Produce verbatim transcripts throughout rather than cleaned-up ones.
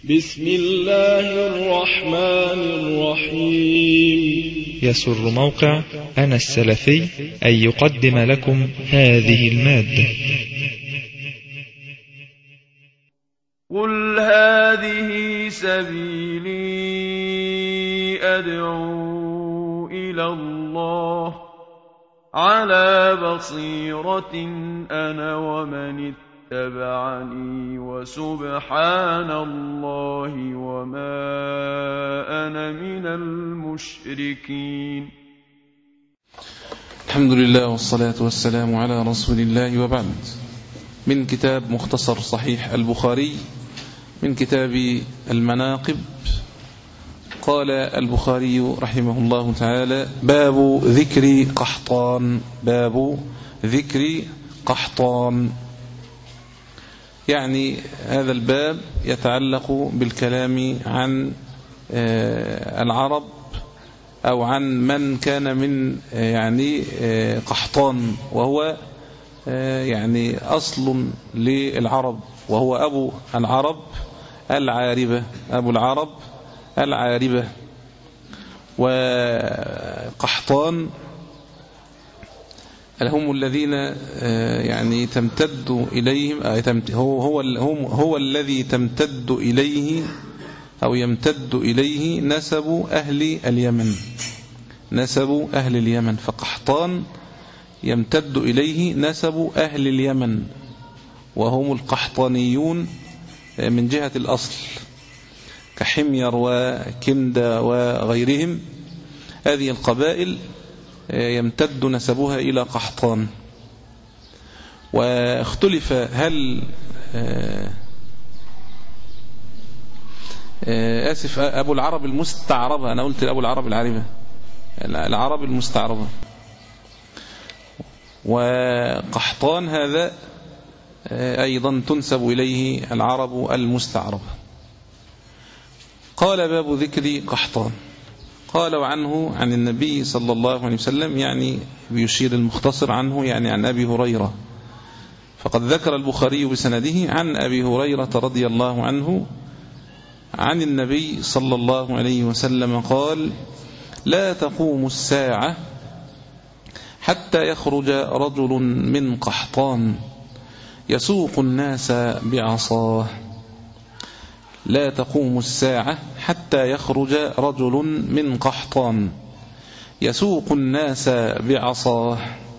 بسم الله الرحمن الرحيم. يسر موقع أنا السلفي أن يقدم لكم هذه المادة. قل هذه سبيلي أدعو إلى الله على بصيرة أنا ومن اتبعني وسبحان الله وما أنا من المشركين. الحمد لله والصلاة والسلام على رسول الله، وبعد. من كتاب مختصر صحيح البخاري من كتاب المناقب، قال البخاري رحمه الله تعالى: باب ذكر قحطان. باب ذكر قحطان، يعني هذا الباب يتعلق بالكلام عن العرب أو عن من كان من يعني قحطان، وهو يعني أصل للعرب، وهو أبو العرب العاربة، أبو العرب العاربة. وقحطان هم الذين يعني تمتد إليهم، هو هو هو الذي تمتد إليه أو يمتد إليه نسب أهل اليمن، نسب أهل اليمن. فقحطان يمتد إليه نسب أهل اليمن، وهم القحطانيون من جهة الأصل، كحمير وكندة وغيرهم. هذه القبائل يمتد نسبها إلى قحطان. واختلف هل آسف أبو العرب المستعربة، أنا قلت أبو العرب العاربة، العرب المستعربة. وقحطان هذا أيضا تنسب إليه العرب المستعربة. قال: باب ذكر قحطان. قال: وعنه عن النبي صلى الله عليه وسلم، يعني بيشير المختصر عنه يعني عن أبي هريرة. فقد ذكر البخاري بسنده عن أبي هريرة رضي الله عنه عن النبي صلى الله عليه وسلم قال: لا تقوم الساعة حتى يخرج رجل من قحطان يسوق الناس بعصاه. لا تقوم الساعة حتى يخرج رجل من قحطان يسوق الناس بعصاه.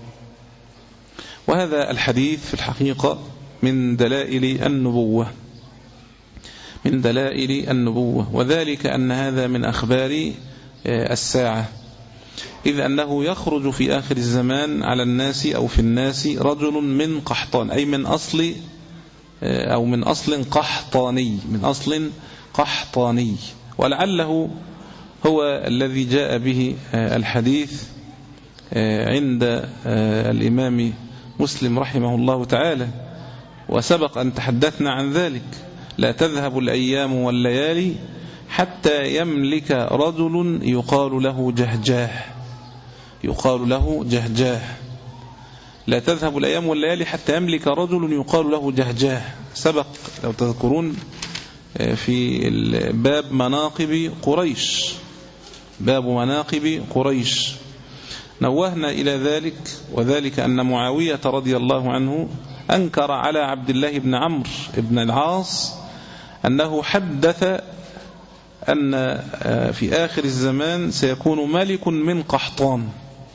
وهذا الحديث في الحقيقة من دلائل النبوة، من دلائل النبوة، وذلك أن هذا من أخبار الساعة، إذ أنه يخرج في آخر الزمان على الناس أو في الناس رجل من قحطان، أي من أصل أو من أصل قحطاني، من أصل قحطاني. ولعله هو الذي جاء به الحديث عند الإمام مسلم رحمه الله تعالى، وسبق أن تحدثنا عن ذلك: لا تذهب الأيام والليالي حتى يملك رجل يقال له جهجاه، يقال له جهجاه. لا تذهب الأيام والليالي حتى يملك رجل يقال له جهجاه. سبق لو تذكرون في باب مناقب قريش، باب مناقب قريش نوهنا إلى ذلك، وذلك أن معاوية رضي الله عنه أنكر على عبد الله بن عمرو بن العاص أنه حدث أن في آخر الزمان سيكون ملك من قحطان.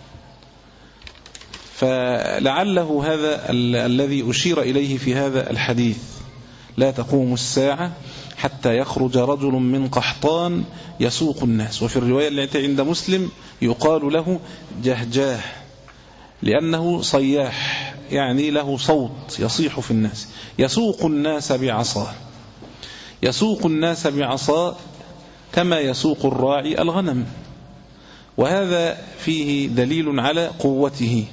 فلعله هذا الذي أشير إليه في هذا الحديث: لا تقوم الساعة حتى يخرج رجل من قحطان يسوق الناس. وفي الرواية التي عند مسلم يقال له جهجاه، لأنه صياح، يعني له صوت يصيح في الناس. يسوق الناس بعصاه، يسوق الناس بعصاه كما يسوق الراعي الغنم. وهذا فيه دليل على قوته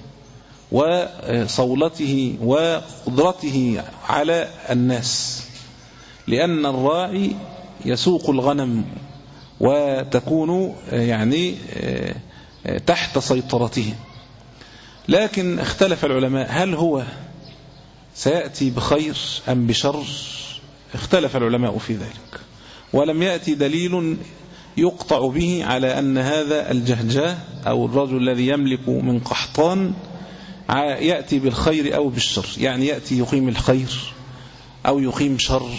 وصولته وقدرته على الناس، لأن الراعي يسوق الغنم وتكون يعني تحت سيطرته. لكن اختلف العلماء: هل هو سيأتي بخير أم بشر؟ اختلف العلماء في ذلك. ولم يأتي دليل يقطع به على أن هذا الجهجاه أو الرجل الذي يملك من قحطان يأتي بالخير أو بالشر، يعني يأتي يقيم الخير أو يقيم شر.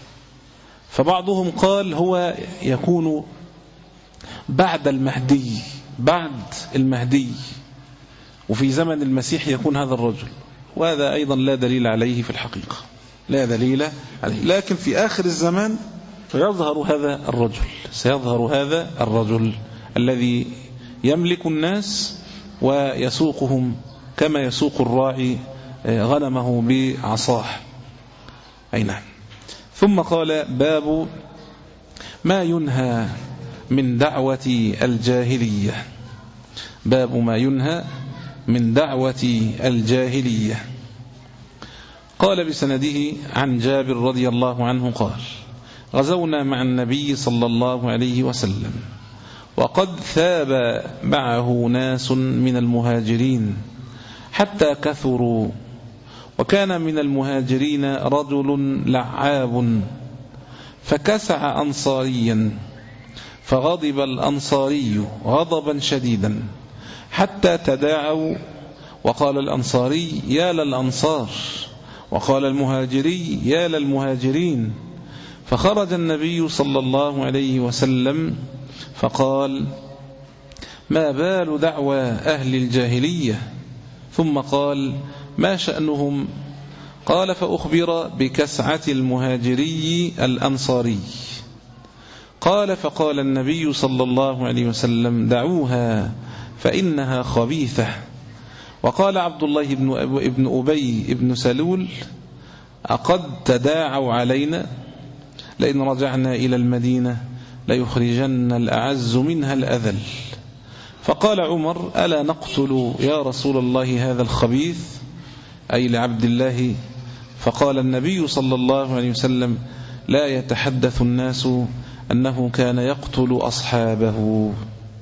فبعضهم قال هو يكون بعد المهدي، بعد المهدي، وفي زمن المسيح يكون هذا الرجل، وهذا أيضا لا دليل عليه في الحقيقة، لا دليل عليه. لكن في آخر الزمان فيظهر هذا الرجل، سيظهر هذا الرجل الذي يملك الناس ويسوقهم كما يسوق الراعي غنمه بعصاه. أي نعم. ثم قال: باب ما ينهى من دعوة الجاهلية. باب ما ينهى من دعوة الجاهلية. قال بسنده عن جابر رضي الله عنه قال: غزونا مع النبي صلى الله عليه وسلم وقد ثاب معه ناس من المهاجرين حتى كثروا، وكان من المهاجرين رجل لعاب فكسع أنصاريا، فغضب الأنصاري غضبا شديدا حتى تداعوا، وقال الأنصاري: يا للأنصار، وقال المهاجري: يا للمهاجرين. فخرج النبي صلى الله عليه وسلم فقال: ما بال دعوى أهل الجاهلية؟ ثم قال: ما شأنهم؟ قال: فأخبر بكسعة المهاجري الأنصاري. قال: فقال النبي صلى الله عليه وسلم: دعوها فإنها خبيثة. وقال عبد الله بن أبي بن سلول: أقد تداعوا علينا؟ لئن رجعنا إلى المدينة ليخرجن الأعز منها الأذل. فقال عمر: ألا نقتل يا رسول الله هذا الخبيث، أي لعبد الله؟ فقال النبي صلى الله عليه وسلم: لا يتحدث الناس أنه كان يقتل أصحابه.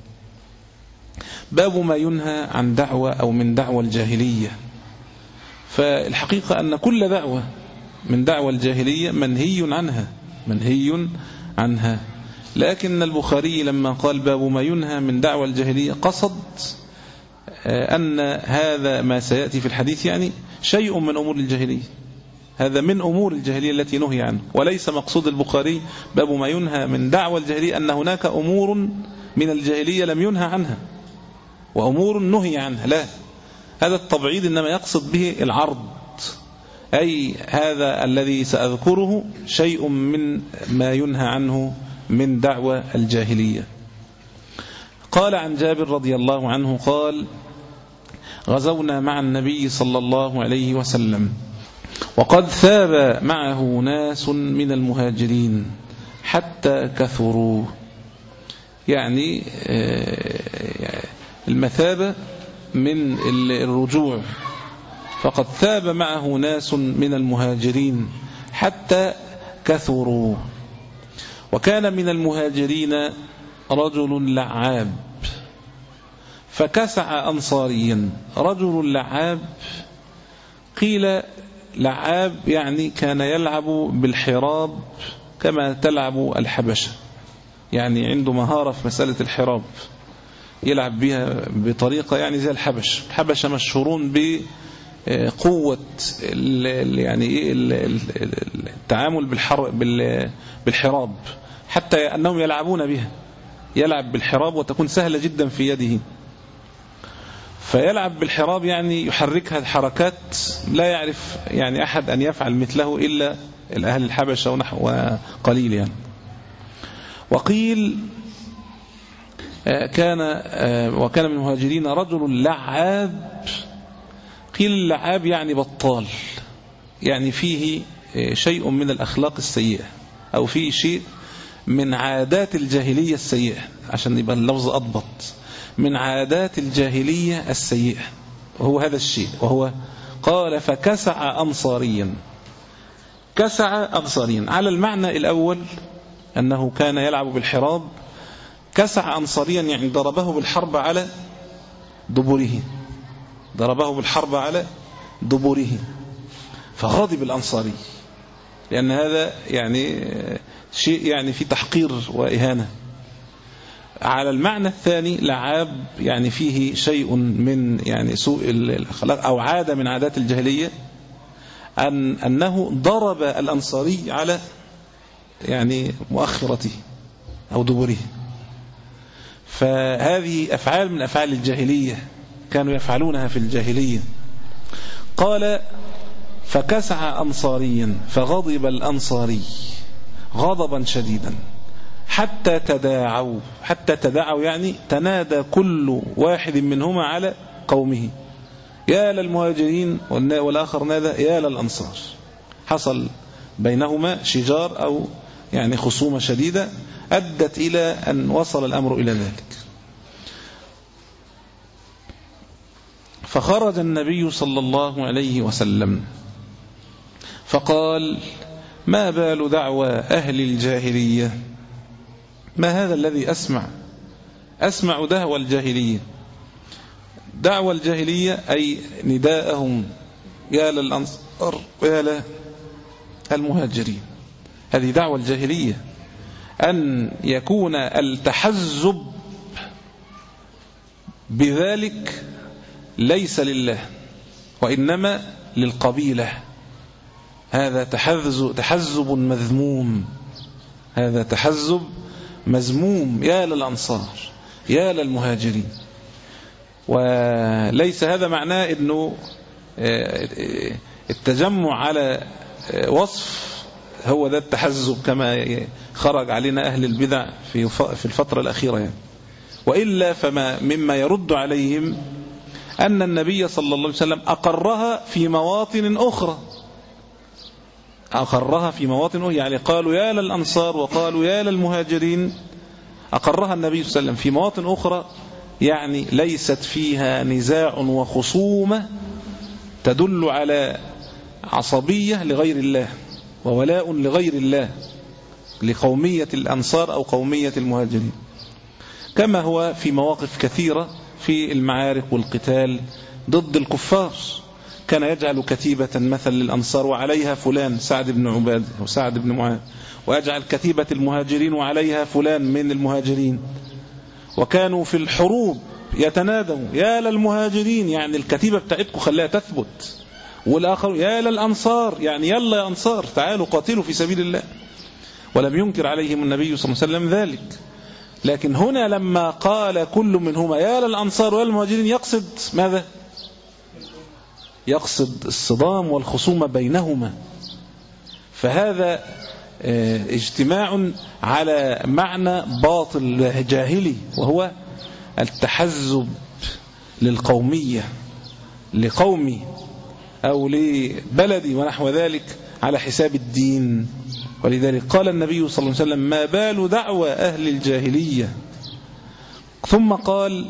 باب ما ينهى عن دعوة أو من دعوة الجاهلية. فالحقيقة أن كل دعوة من دعوة الجاهلية منهي عنها، منهي عنها. لكن البخاري لما قال باب ما ينهى من دعوة الجاهلية قصد أن هذا ما سيأتي في الحديث يعني شيء من أمور الجاهلية، هذا من أمور الجاهلية التي نهي عنه، وليس مقصود البخاري باب ما ينهى من دعوة الجاهلية أن هناك أمور من الجاهلية لم ينهى عنها وأمور نهي عنها، لا، هذا التبعيض إنما يقصد به العرض، أي هذا الذي سأذكره شيء من ما ينهى عنه من دعوة الجاهلية. قال عن جابر رضي الله عنه قال: غزونا مع النبي صلى الله عليه وسلم وقد ثاب معه ناس من المهاجرين حتى كثروا، يعني المثابة من الرجوع، فقد ثاب معه ناس من المهاجرين حتى كثروا. وكان من المهاجرين رجل لعاب فكسع أنصاريا. رجل لعاب، قيل لعاب يعني كان يلعب بالحراب كما تلعب الحبشة، يعني عنده مهارة في مسألة الحراب، يلعب بها بطريقة يعني زي الحبش. الحبشة مشهورون بقوة يعني التعامل بالحراب، حتى أنهم يلعبون بها، يلعب بالحراب وتكون سهلة جدا في يده، فيلعب بالحراب يعني يحركها حركات لا يعرف يعني أحد أن يفعل مثله إلا الأهل الحبشة ونحو قليل يعني. وقيل كان وكان من المهاجرين رجل لعاب. قيل اللعاب يعني بطال، يعني فيه شيء من الأخلاق السيئة أو فيه شيء من عادات الجاهلية السيئة، عشان يبقى اللفظ أضبط، من عادات الجاهلية السيئة، وهو هذا الشيء. وهو قال: فكسع أنصاريا. كسع أنصاريا على المعنى الأول أنه كان يلعب بالحراب، كسع أنصاريا يعني ضربه بالحرب على دبره، ضربه بالحرب على دبره، فغضب الأنصاري لأن هذا يعني شيء يعني في تحقير وإهانة. على المعنى الثاني لعاب يعني فيه شيء من يعني سوء الأخلاق أو عادة من عادات الجاهلية، أن أنه ضرب الأنصاري على يعني مؤخرته أو دبره. فهذه أفعال من أفعال الجاهلية كانوا يفعلونها في الجاهلية. قال فكسع أنصاريا فغضب الأنصاري غضبا شديدا حتى تداعوا، حتى تداعوا يعني تنادى كل واحد منهما على قومه، يا للمهاجرين، والآخر نادى يا للأنصار. حصل بينهما شجار أو يعني خصومة شديدة أدت إلى أن وصل الأمر إلى ذلك. فخرج النبي صلى الله عليه وسلم فقال ما بال دعوى أهل الجاهلية؟ ما هذا الذي أسمع؟ أسمع دعوى الجاهلية. دعوى الجاهلية أي نداءهم يا للأنصار ويا للمهاجرين، هذه دعوى الجاهلية، أن يكون التحزب بذلك ليس لله وإنما للقبيلة. هذا تحزب, تحزب مذموم، هذا تحزب مذموم، يا للأنصار يا للمهاجرين. وليس هذا معناه أنه التجمع على وصف هو ده التحزب كما خرج علينا أهل البدع في في الفترة الأخيرة يعني. وإلا فما مما يرد عليهم أن النبي صلى الله عليه وسلم أقرها في مواطن أخرى، أقرها في مواطن أخرى، يعني قالوا يا للأنصار وقالوا يا للمهاجرين، أقرها النبي صلى الله عليه وسلم في مواطن أخرى يعني ليست فيها نزاع وخصومة تدل على عصبية لغير الله وولاء لغير الله لقومية الأنصار أو قومية المهاجرين، كما هو في مواقف كثيرة في المعارك والقتال ضد الكفار. كان يجعل كتيبة مثل للأنصار وعليها فلان سعد بن عباد أو سعد بن معاذ، ويجعل كتيبة المهاجرين وعليها فلان من المهاجرين. وكانوا في الحروب يتنادوا يا للمهاجرين، يعني الكتيبة بتاعتكم خليها تثبت، والآخر يا للأنصار، يعني يلا يا أنصار تعالوا قاتلوا في سبيل الله. ولم ينكر عليهم النبي صلى الله عليه وسلم ذلك. لكن هنا لما قال كل منهما يا للأنصار والمهاجرين يقصد ماذا؟ يقصد الصدام والخصومة بينهما. فهذا اجتماع على معنى باطل جاهلي، وهو التحزب للقومية لقومي أو لبلدي ونحو ذلك على حساب الدين. ولذلك قال النبي صلى الله عليه وسلم ما بال دعوى أهل الجاهلية. ثم قال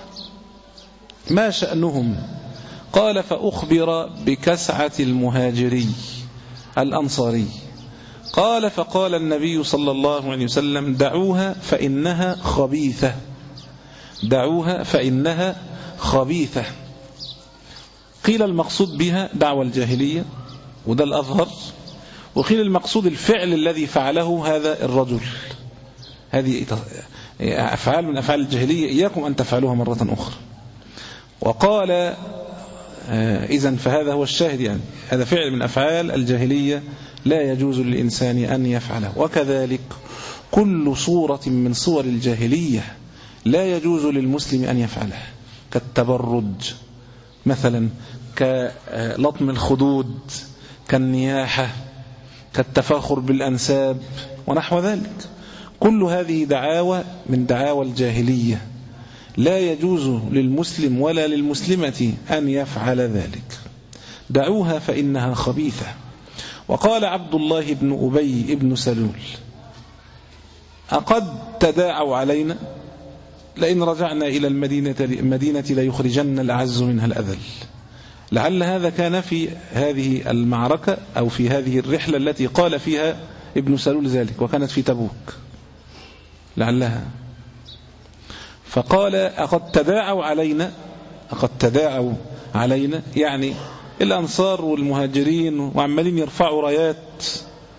ما شأنهم؟ قال فأخبر بكسعة المهاجري الأنصاري. قال فقال النبي صلى الله عليه وسلم دعوها فإنها خبيثة، دعوها فإنها خبيثة. قيل المقصود بها دعوى الجاهلية وده الأظهر، وقيل المقصود الفعل الذي فعله هذا الرجل. هذه أفعال من أفعال الجاهلية إياكم أن تفعلوها مرة أخرى. وقال إذن فهذا هو الشاهد، يعني هذا فعل من أفعال الجاهلية لا يجوز للإنسان أن يفعله. وكذلك كل صورة من صور الجاهلية لا يجوز للمسلم أن يفعلها، كالتبرج مثلا، كلطم الخدود، كالنياحة، كالتفاخر بالأنساب ونحو ذلك. كل هذه دعاوى من دعاوى الجاهلية لا يجوز للمسلم ولا للمسلمة أن يفعل ذلك. دعوها فإنها خبيثة. وقال عبد الله بن أبي بن سلول أقد تداعوا علينا لئن رجعنا إلى المدينة, المدينة ليخرجن الأعز منها الأذل. لعل هذا كان في هذه المعركة أو في هذه الرحلة التي قال فيها ابن سلول ذلك، وكانت في تبوك لعلها. فقال أقد تداعوا علينا، أقد تداعوا علينا يعني الأنصار والمهاجرين وعمالين يرفعوا رايات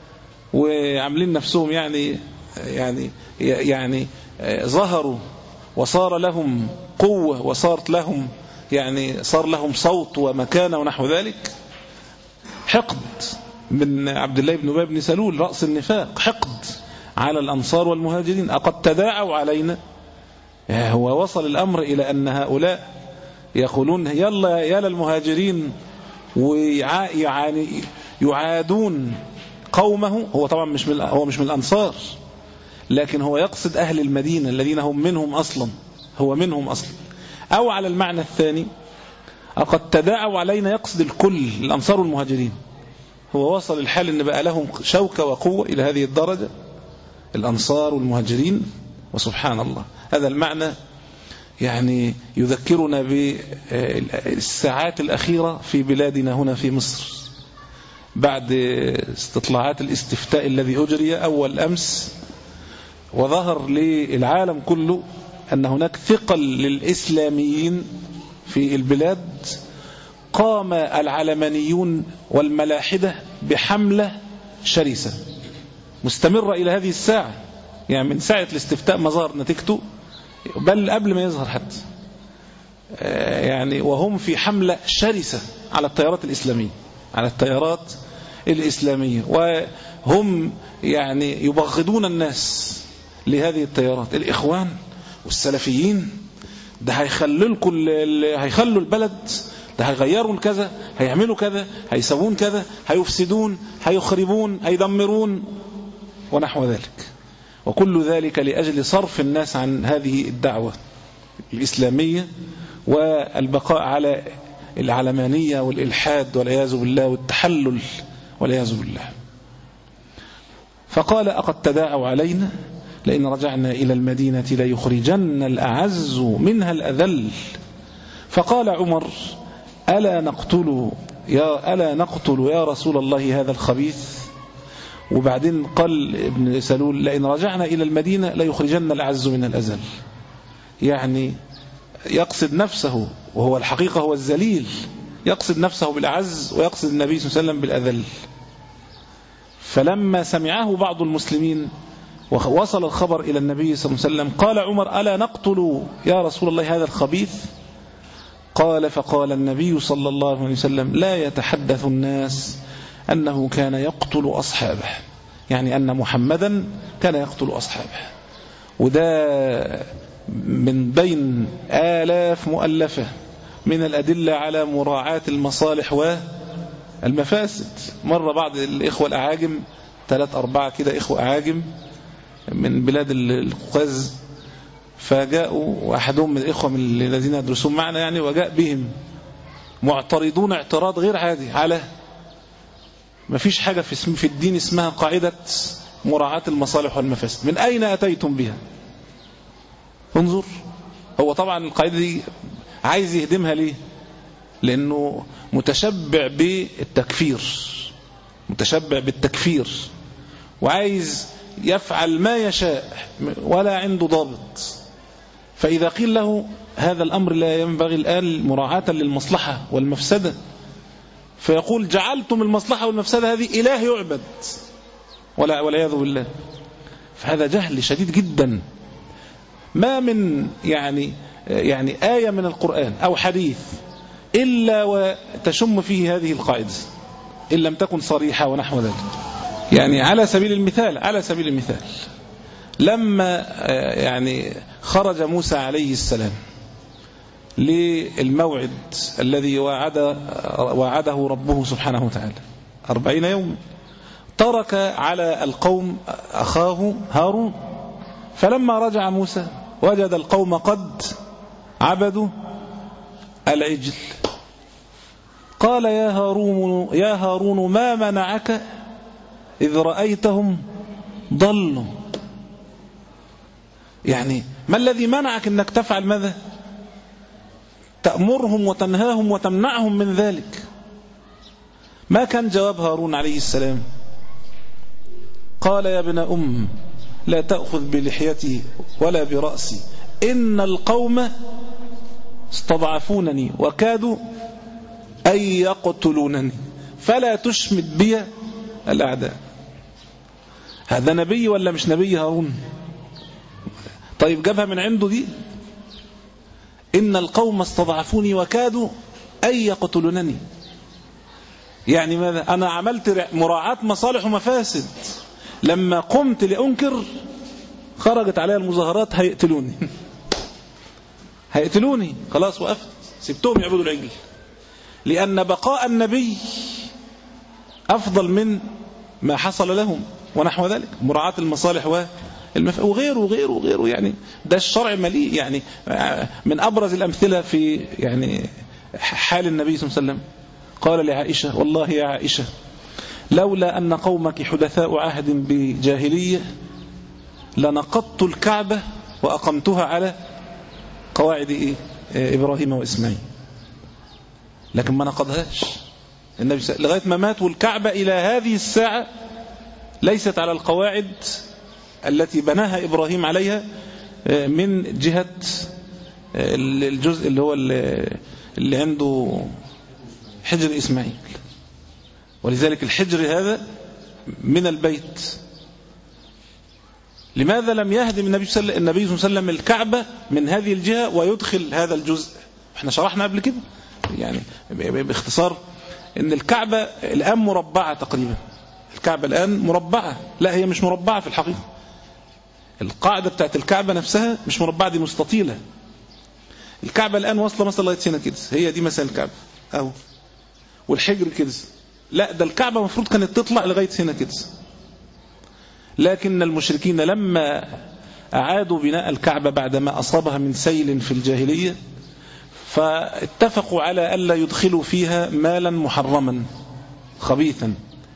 وعاملين نفسهم يعني يعني يعني ظهروا وصار لهم قوة وصارت لهم يعني صار لهم صوت ومكانة ونحو ذلك. حقد من عبد الله بن أبي بن سلول رأس النفاق، حقد على الأنصار والمهاجرين. أقد تداعوا علينا، هو وصل الأمر إلى أن هؤلاء يقولون يلا يا للمهاجرين ويعني يعادون قومه. هو طبعا مش من هو مش من الأنصار، لكن هو يقصد أهل المدينة الذين هم منهم أصلا، هو منهم أصلا. أو على المعنى الثاني أقد تداعوا علينا، يقصد الكل، الأنصار والمهاجرين. هو وصل الحال أن بقى لهم شوكة وقوة إلى هذه الدرجة، الأنصار والمهاجرين. وسبحان الله، هذا المعنى يعني يذكرنا بالساعات الأخيرة في بلادنا هنا في مصر، بعد استطلاعات الاستفتاء الذي أجري أول أمس، وظهر للعالم كله أن هناك ثقل للإسلاميين في البلاد. قام العلمانيون والملاحدة بحملة شرسة مستمرة إلى هذه الساعة، يعني من ساعة الاستفتاء ما ظهر نتيجته، بل قبل ما يظهر حتى، يعني وهم في حملة شرسة على التيارات الإسلامية، على التيارات الإسلامية، وهم يعني يبغضون الناس لهذه التيارات. الإخوان والسلفيين ده هيخلوا هيخلوا البلد، ده هيغيروا كذا، هيعملوا كذا، هيسوون كذا، هيفسدون، هيخربون، هيدمرون ونحو ذلك. وكل ذلك لأجل صرف الناس عن هذه الدعوة الإسلامية والبقاء على العلمانية والإلحاد والعياذ بالله والتحلل والعياذ بالله. فقال أقد تداعوا علينا لئن رجعنا إلى المدينة ليخرجن الأعز منها الأذل. فقال عمر ألا نقتل يا, ألا نقتل يا رسول الله هذا الخبيث؟ وبعدين قال ابن سلول لئن رجعنا إلى المدينة ليخرجن الأعز من الأذل، يعني يقصد نفسه، وهو الحقيقة هو الذليل، يقصد نفسه بالأعز ويقصد النبي صلى الله عليه وسلم بالأذل. فلما سمعه بعض المسلمين ووصل الخبر إلى النبي صلى الله عليه وسلم قال عمر ألا نقتل يا رسول الله هذا الخبيث؟ قال فقال النبي صلى الله عليه وسلم لا يتحدث الناس أنه كان يقتل أصحابه، يعني أن محمدا كان يقتل أصحابه. وده من بين آلاف مؤلفة من الأدلة على مراعاة المصالح والمفاسد. مرة بعض الإخوة الأعاجم، ثلاث أربعة كده إخوة أعاجم من بلاد القوقاز، فجاءوا وأحدهم من الإخوة من الذين يدرسون معنا يعني، وجاء بهم معترضون اعتراض غير عادي على ما فيش حاجة في الدين اسمها قاعدة مراعاة المصالح والمفاسد، من أين أتيتم بها؟ انظر، هو طبعا القاعدة دي عايز يهدمها ليه؟ لأنه متشبع بالتكفير، متشبع بالتكفير وعايز يفعل ما يشاء ولا عنده ضابط. فإذا قيل له هذا الأمر لا ينبغي الآن مراعاة للمصلحة والمفسدة، فيقول جعلتم المصلحة والمفسدة هذه إله يعبد والعياذ بالله. فهذا جهل شديد جدا. ما من يعني يعني آية من القرآن أو حديث إلا وتشم فيه هذه القاعدة إن لم تكن صريحة ونحو ذلك. يعني على سبيل المثال على سبيل المثال لما يعني خرج موسى عليه السلام للموعد الذي وعد وعده ربه سبحانه وتعالى أربعين يوم، ترك على القوم أخاه هارون. فلما رجع موسى وجد القوم قد عبدوا العجل. قال يا هارون يا هارون ما منعك إذ رأيتهم ضلوا؟ يعني ما الذي منعك أنك تفعل ماذا؟ تأمرهم وتنهاهم وتمنعهم من ذلك. ما كان جواب هارون عليه السلام؟ قال يا ابن أم لا تأخذ بلحيتي ولا برأسي إن القوم استضعفونني وكادوا أن يقتلونني فلا تشمت بي الأعداء. هذا نبي ولا مش نبي هارون؟ طيب جابها من عنده دي. إن القوم استضعفوني وكادوا أن يقتلونني. يعني ماذا؟ أنا عملت مراعاة مصالح ومفاسد، لما قمت لأنكر خرجت علي المظاهرات هيقتلوني هيقتلوني خلاص وقفت، سبتهم يعبدوا العجل، لأن بقاء النبي أفضل من ما حصل لهم ونحو ذلك، مراعاة المصالح والمف... وغيره وغيره وغيره. يعني ده الشرع مليء. يعني من أبرز الأمثلة في يعني حال النبي صلى الله عليه وسلم قال لعائشة: والله يا عائشة لولا أن قومك حدثاء عهد بجاهلية لنقضت الكعبة وأقمتها على قواعد إيه؟ إبراهيم وإسماعيل. لكن ما نقضهاش النبي لغاية ما مات، والكعبة إلى هذه الساعة ليست على القواعد التي بناها إبراهيم عليها من جهة الجزء اللي هو اللي عنده حجر إسماعيل. ولذلك الحجر هذا من البيت. لماذا لم يهدم النبي صلى الله عليه وسلم الكعبة من هذه الجهة ويدخل هذا الجزء؟ احنا شرحنا قبل كده يعني باختصار ان الكعبة الآن مربعة تقريبا. الكعبة الآن مربعة، لا هي مش مربعة في الحقيقة. القاعدة بتاعت الكعبة نفسها مش مربعة، دي مستطيلة. الكعبة الآن واصلة مثلا لغاية هنا كده، هي دي مثلا الكعبة اهو، والحجر كده. لا ده الكعبة المفروض كانت تطلع لغاية هنا كده. لكن المشركين لما أعادوا بناء الكعبة بعدما أصابها من سيل في الجاهلية فاتفقوا على ألا يدخلوا فيها مالا محرما خبيثا،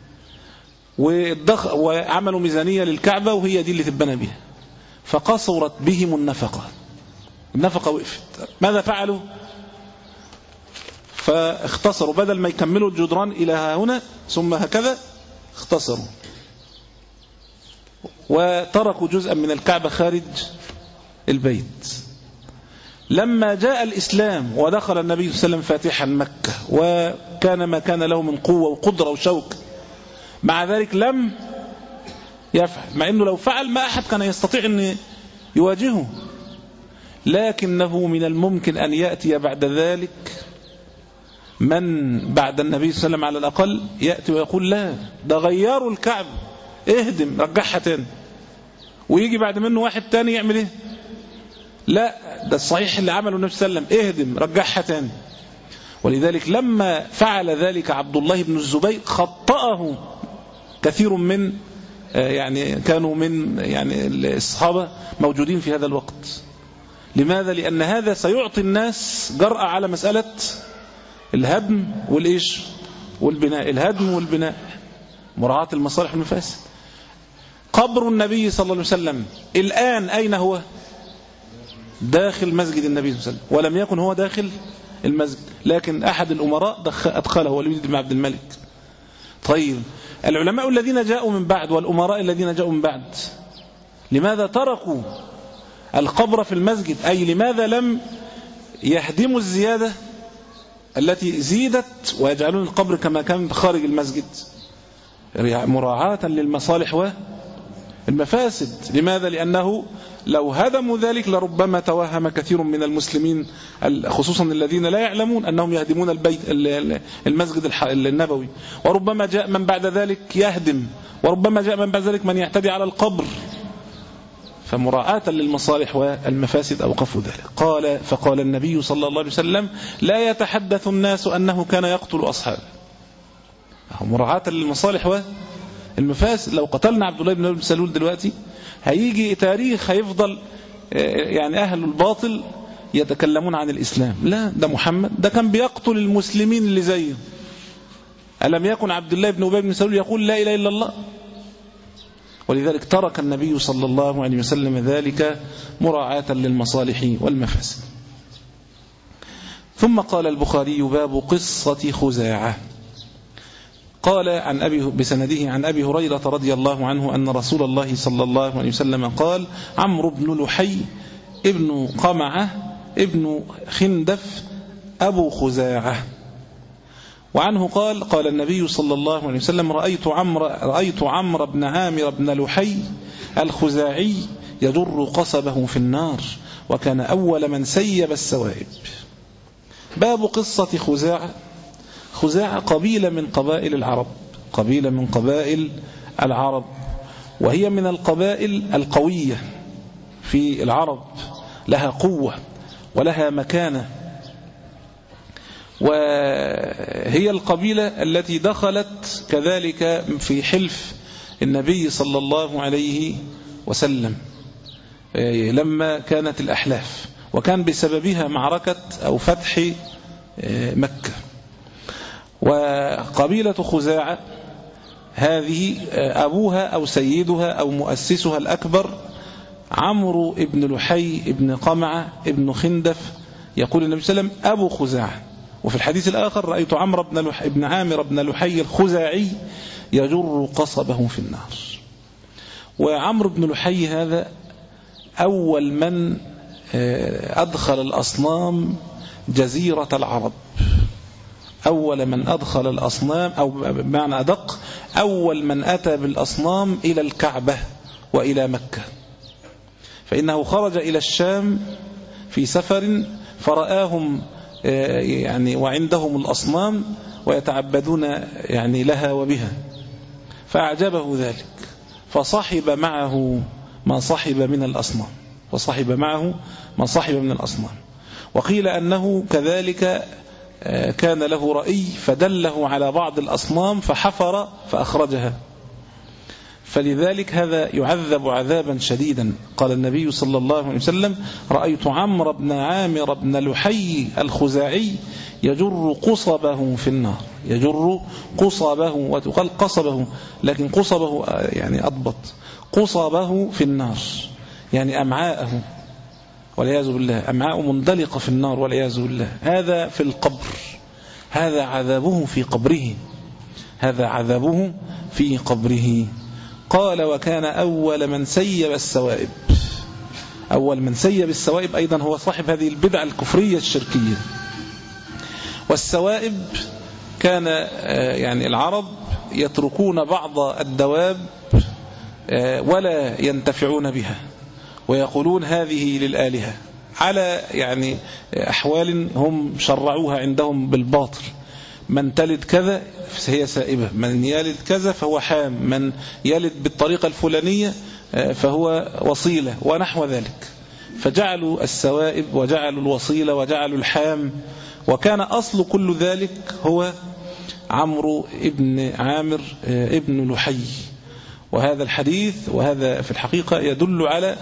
وعملوا ميزانية للكعبة وهي دي اللي تبنى بها، فقصرت بهم النفقة. النفقة وقفت. ماذا فعلوا؟ فاختصروا، بدل ما يكملوا الجدران إلى هنا ثم هكذا اختصروا، وتركوا جزءا من الكعبة خارج البيت. لما جاء الإسلام ودخل النبي صلى الله عليه وسلم فاتحا مكة وكان ما كان له من قوة وقدرة وشوك، مع ذلك لم يفعل، مع أنه لو فعل ما أحد كان يستطيع أن يواجهه. لكنه من الممكن أن يأتي بعد ذلك من بعد النبي صلى الله عليه وسلم على الأقل يأتي ويقول لا ده غيروا الكعبة، اهدم رجعها تاني. ويجي بعد منه واحد تاني يعمل ايه؟ لا ده الصحيح اللي عمله النبي صلى الله عليه وسلم، اهدم رجعها تاني. ولذلك لما فعل ذلك عبد الله بن الزبير خطأه كثير من يعني كانوا من يعني الصحابة موجودين في هذا الوقت. لماذا؟ لأن هذا سيعطي الناس جرأة على مسألة الهدم والإيش والبناء. الهدم والبناء مراعاة المصالح والمفاسد. قبر النبي صلى الله عليه وسلم الآن أين هو؟ داخل مسجد النبي صلى الله عليه وسلم، ولم يكن هو داخل المسجد، لكن أحد الأمراء أدخله هو الوليد بن عبد الملك. طيب العلماء الذين جاءوا من بعد والأمراء الذين جاءوا من بعد لماذا تركوا القبر في المسجد؟ أي لماذا لم يهدموا الزيادة التي زيدت ويجعلون القبر كما كان خارج المسجد؟ مراعاة للمصالح والمفاسد. لماذا؟ لأنه لو هدموا ذلك لربما توهم كثير من المسلمين خصوصا الذين لا يعلمون أنهم يهدمون البيت المسجد النبوي، وربما جاء من بعد ذلك يهدم، وربما جاء من بعد ذلك من يعتدي على القبر. فمراعاة للمصالح والمفاسد أوقفوا ذلك. قال فقال النبي صلى الله عليه وسلم لا يتحدث الناس أنه كان يقتل أصحابه. مراعاة للمصالح والمفاسد. لو قتلنا عبد الله بن سلول دلوقتي هيجي تاريخ هيفضل يعني أهل الباطل يتكلمون عن الإسلام. لا ده محمد ده كان بيقتل المسلمين اللي زيه. ألم يكن عبد الله بن أبي بن سلول يقول لا إله إلا الله؟ ولذلك ترك النبي صلى الله عليه وسلم ذلك مراعاة للمصالح والمفاسد. ثم قال البخاري باب قصة خزاعة. قال عن أبي بسنده عن أبي هريرة رضي الله عنه أن رسول الله صلى الله عليه وسلم قال عمرو بن لحي ابن قمعة ابن خندف أبو خزاعة. وعنه قال قال النبي صلى الله عليه وسلم رأيت عمرو رأيت عمرو بن عامر بن لحي الخزاعي يجر قصبه في النار وكان أول من سيب السوائب. باب قصة خزاعة. خزاعة قبيلة من قبائل العرب، قبيلة من قبائل العرب، وهي من القبائل القوية في العرب، لها قوة ولها مكانة، وهي القبيلة التي دخلت كذلك في حلف النبي صلى الله عليه وسلم لما كانت الأحلاف، وكان بسببها معركة أو فتح مكة. وقبيلة خزاعة هذه أبوها أو سيدها أو مؤسسها الأكبر عمرو بن لحي بن قمعة بن خندف، يقول النبي صلى الله عليه وسلم أبو خزاعة. وفي الحديث الآخر رأيت عمرو بن لحي بن عامر بن لحي الخزاعي يجر قصبه في النار. وعمرو بن لحي هذا أول من أدخل الأصنام جزيرة العرب، أول من أدخل الأصنام، أو بمعنى أدق أول من أتى بالأصنام إلى الكعبة وإلى مكة، فإنه خرج إلى الشام في سفر فرآهم يعني وعندهم الأصنام ويتعبدون يعني لها وبها، فأعجبه ذلك فصحب معه ما صحب من الأصنام وصحب معه ما صحب من الأصنام. وقيل أنه كذلك كان له رأي فدله على بعض الأصنام فحفر فأخرجها، فلذلك هذا يعذب عذابا شديدا. قال النبي صلى الله عليه وسلم رأيت عمرو بن عامر بن لحي الخزاعي يجر قصبه في النار، يجر قصبه، وتقال قصبه لكن قصبه يعني أضبط، قصبه في النار يعني أمعاءه والعياذ بالله، أمعاء مندلقة في النار والعياذ بالله. هذا في القبر، هذا عذابه في قبره، هذا عذابه في قبره. قال وكان أول من سيب السوائب. أول من سيب السوائب أيضا هو صاحب هذه البدعة الكفرية الشركية. والسوائب كان يعني العرب يتركون بعض الدواب ولا ينتفعون بها ويقولون هذه للآلهة، على يعني أحوال هم شرعوها عندهم بالباطل. من تلد كذا فهي سائبة، من يلد كذا فهو حام، من يلد بالطريقة الفلانية فهو وصيلة ونحو ذلك. فجعلوا السوائب وجعلوا الوصيلة وجعلوا الحام، وكان أصل كل ذلك هو عمرو ابن عامر ابن لحي. وهذا الحديث وهذا في الحقيقة يدل على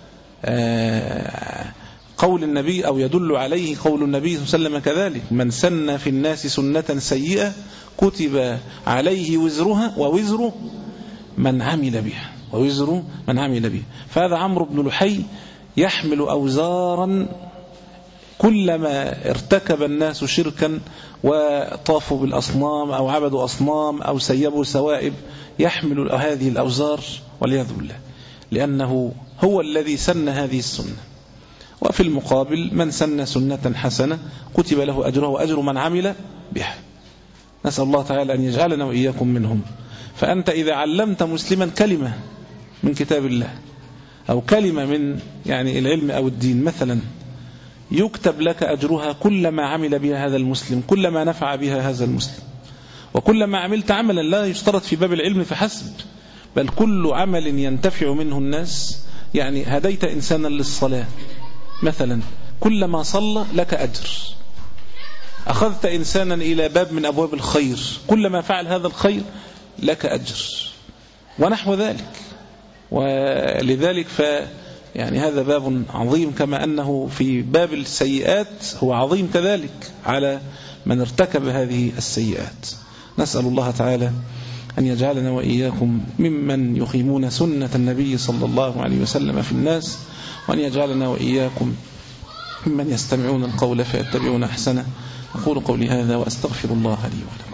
قول النبي، أو يدل عليه قول النبي صلى الله عليه وسلم كذلك: من سن في الناس سنة سيئة كتب عليه وزرها ووزر من عمل بها، ووزر من عمل بها. فهذا عمرو بن لحي يحمل أوزارا كلما ارتكب الناس شركا وطافوا بالأصنام أو عبدوا أصنام أو سيبوا سوائب، يحمل هذه الأوزار والعياذ بالله، لأنه هو الذي سن هذه السنة. وفي المقابل من سن سنة حسنة كتب له أجره وأجر من عمل بها. نسأل الله تعالى أن يجعلنا وإياكم منهم. فأنت إذا علمت مسلما كلمة من كتاب الله أو كلمة من يعني العلم أو الدين مثلا، يكتب لك أجرها كلما عمل بها هذا المسلم، كلما نفع بها هذا المسلم. وكلما عملت عملا لا يشترط في باب العلم فحسب، بل كل عمل ينتفع منه الناس. يعني هديت إنسانا للصلاة مثلا، كلما صلى لك أجر. أخذت إنسانا إلى باب من أبواب الخير، كلما فعل هذا الخير لك أجر، ونحو ذلك. ولذلك ف يعني هذا باب عظيم، كما أنه في باب السيئات هو عظيم كذلك على من ارتكب هذه السيئات. نسأل الله تعالى أن يجعلنا وإياكم ممن يقيمون سنة النبي صلى الله عليه وسلم في الناس، وأن يجعلنا وإياكم ممن يستمعون القول فيتبعون أحسنه. أقول قولي هذا وأستغفر الله لي ولكم.